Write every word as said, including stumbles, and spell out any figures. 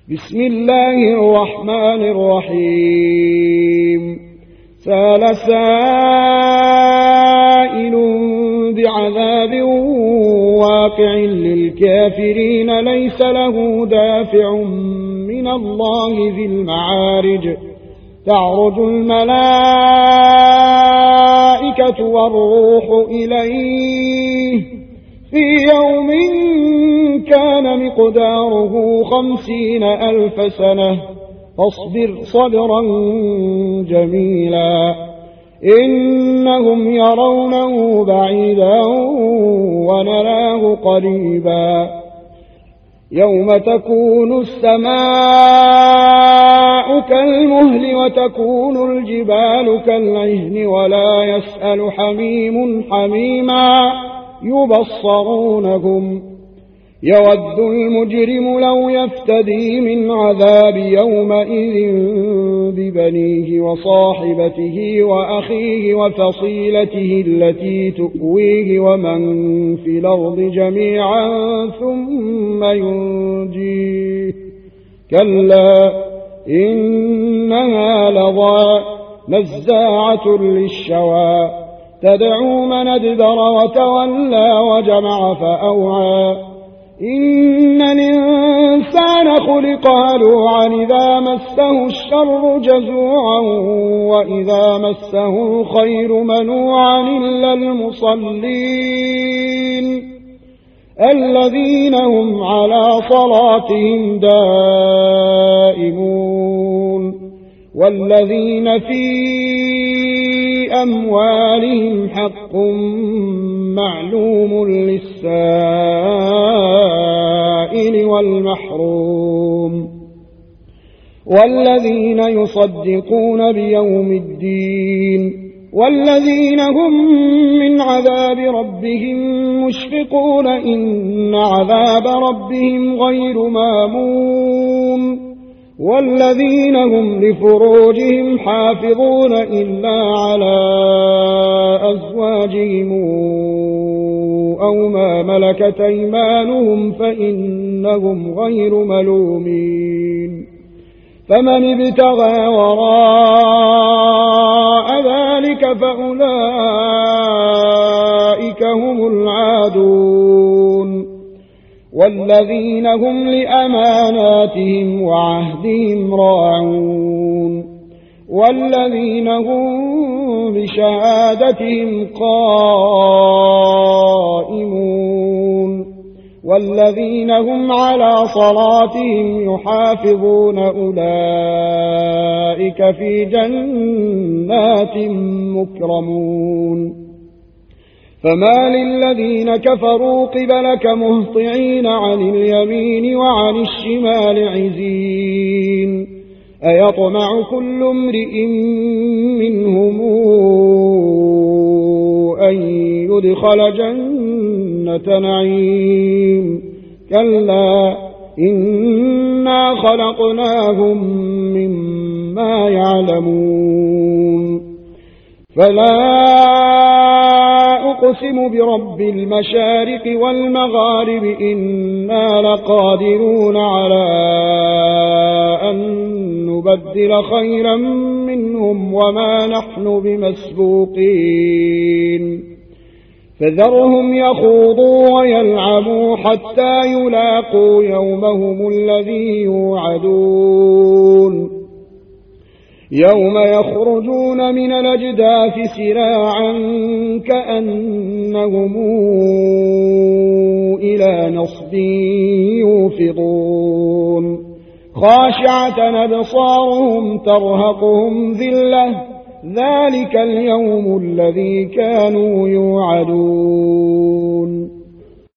بسم الله الرحمن الرحيم سأل سائل بعذاب واقع للكافرين ليس له دافع من الله ذي المعارج تعرج الملائكة والروح إليه في يوم كان مقداره خمسين ألف سنة فاصبر صبرا جميلا إنهم يرونه بعيدا ونراه قريبا يوم تكون السماء كالمهل وتكون الجبال كالعهن ولا يسأل حميم حميما يبصرونهم يود المجرم لو يفتدي من عذاب يومئذ ببنيه وصاحبته وأخيه وفصيلته التي تؤويه ومن في الأرض جميعا ثم ينجيه كلا إنها لظى نزاعة للشوى تدعو من أدبر وتولى وجمع فأوعى إن الإنسان خلق هلوعا إذا مسه الشر جزوعا وإذا مسه الخير منوعا إلا المصلين الذين هم على صلاتهم دائمون والذين في أموالهم حق معلوم للسائل والمحروم والذين يصدقون بيوم الدين والذين هم من عذاب ربهم مشفقون إن عذاب ربهم غير مامون والذين هم لفروجهم حافظون إلا على أزواجهم أو ما ملكت أيمانهم فإنهم غير ملومين فمن ابتغى وراء ذلك فأولئك هم العادون والذين هم لأماناتهم وعهدهم راعون والذين هم بشهادتهم قائمون والذين هم على صلاتهم يحافظون أولئك في جنات مكرمون فما للذين كفروا قبلك مهطعين عن اليمين وعن الشمال عزين أيطمع كل امرئ منهم أن يدخل جنة نعيم كلا إنا خلقناهم مما يعلمون فلا أقسم برب المشارق والمغارب إنا لقادرون على أن نبدل خيرا منهم وما نحن بمسبوقين فذرهم يخوضوا ويلعبوا حتى يلاقوا يومهم الذي يوعدون يوم يخرجون من الأجداث سراعا كأنهم إلى نصب يوفضون خاشعة أبصارهم ترهقهم ذلة ذلك اليوم الذي كانوا يوعدون